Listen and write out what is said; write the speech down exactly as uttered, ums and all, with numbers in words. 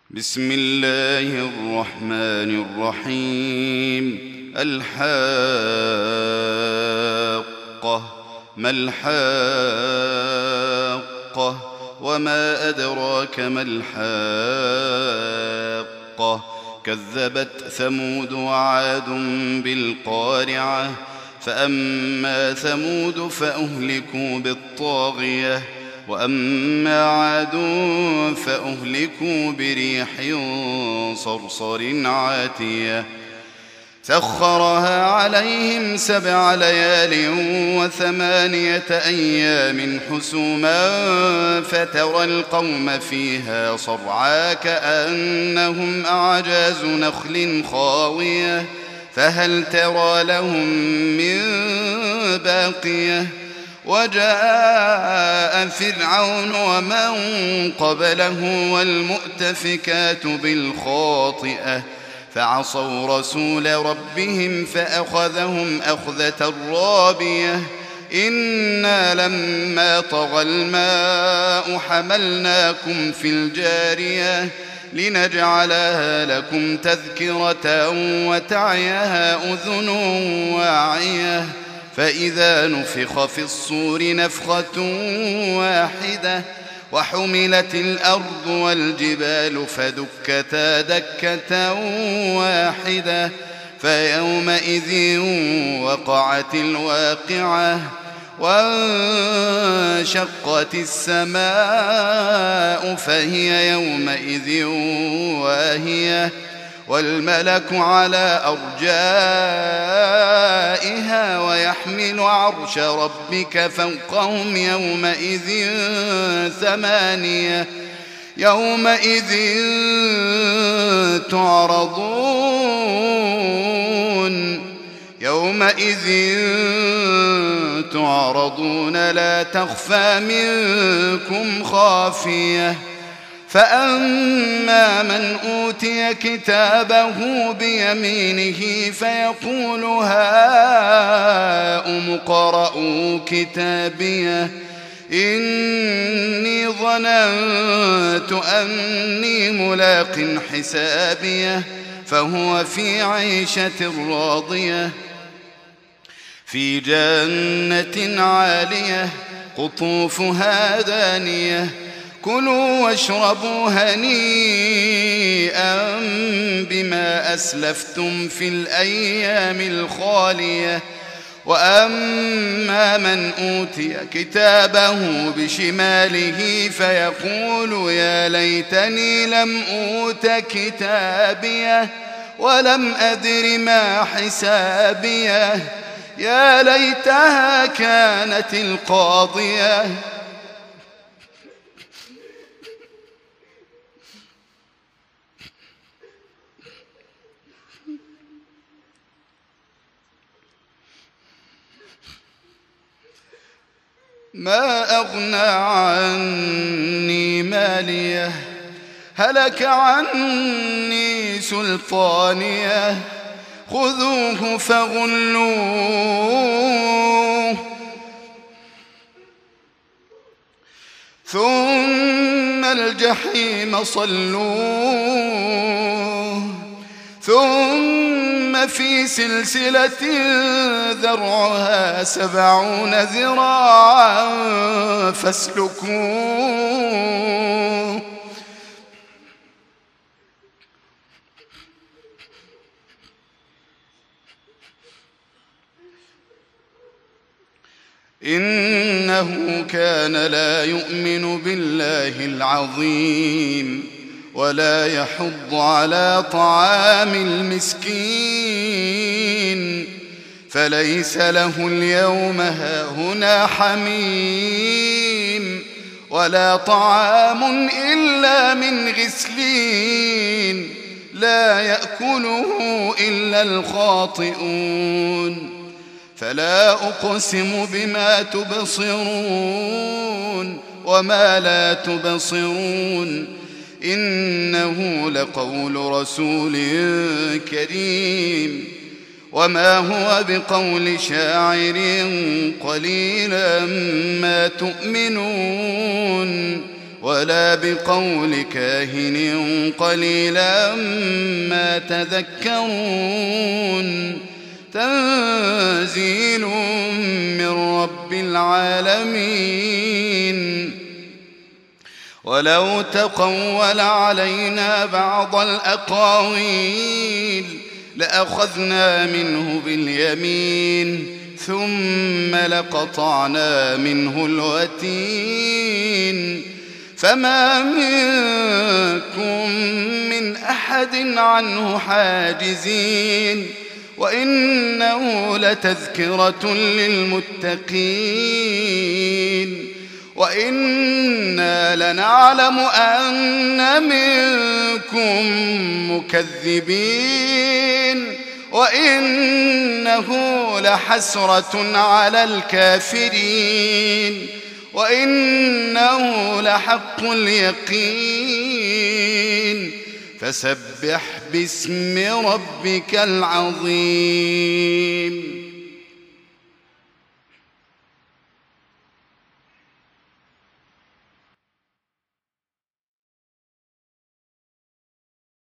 بسم الله الرحمن الرحيم. الحاقة ما الحاقة وما أدراك ما الحاقة كذبت ثمود وعاد بالقارعة فأما ثمود فأهلكوا بالطاغية وأما عاد فأهلكوا بريح صرصر عاتية سخرها عليهم سبع ليال وثمانية أيام حسوما فترى القوم فيها صرعا كأنهم أعجاز نخل خاوية فهل ترى لهم من باقية وجاء فرعون ومن قبله والمؤتفكات بالخاطئة فعصوا رسول ربهم فأخذهم أخذة رابية إنا لما طغى الماء حملناكم في الجارية لنجعلها لكم تذكرة وتعيها أذن واعية فإذا نفخ في الصور نفخة واحدة وحملت الأرض والجبال فدكتا دكة واحدة فيومئذ وقعت الواقعة وانشقت السماء فهي يومئذ واهية والملك على أرجائها ويحمل عرش ربك فوقهم يومئذ ثمانية يومئذ تعرضون يومئذ تعرضون لا تخفى منكم خافية فأما من أوتي كتابه بيمينه فيقول هاؤم اقرءوا كتابيه إني ظننت أني ملاق حسابيه فهو في عيشة راضية في جنة عالية قطوفها دانية كلوا واشربوا هنيئا بما أسلفتم في الأيام الخالية وأما من أوتي كتابه بشماله فيقول يا ليتني لم أوت كتابيه ولم أدر ما حسابيه يا ليتها كانت القاضية ما أغنى عني ماليه هلك عني سلطانيه خذوه فغلوه ثم الجحيم صلوه ثم في سلسلة ذرعها سبعون ذراعا فاسلكوه إنه كان لا يؤمن بالله العظيم ولا يحض على طعام المسكين فليس له اليوم هاهنا حميم ولا طعام إلا من غسلين لا يأكله إلا الخاطئون فلا أقسم بما تبصرون وما لا تبصرون إنه لقول رسول كريم وما هو بقول شاعر قليلا ما تؤمنون ولا بقول كاهن قليلا ما تذكرون تنزيل من رب العالمين ولو تقول علينا بعض الأقاويل لأخذنا منه باليمين ثم لقطعنا منه الوتين فما منكم من أحد عنه حاجزين وإنه لتذكرة للمتقين وإنا لنعلم أن منكم مكذبين وإنه لحسرة على الكافرين وإنه لحق اليقين فسبح باسم ربك العظيم.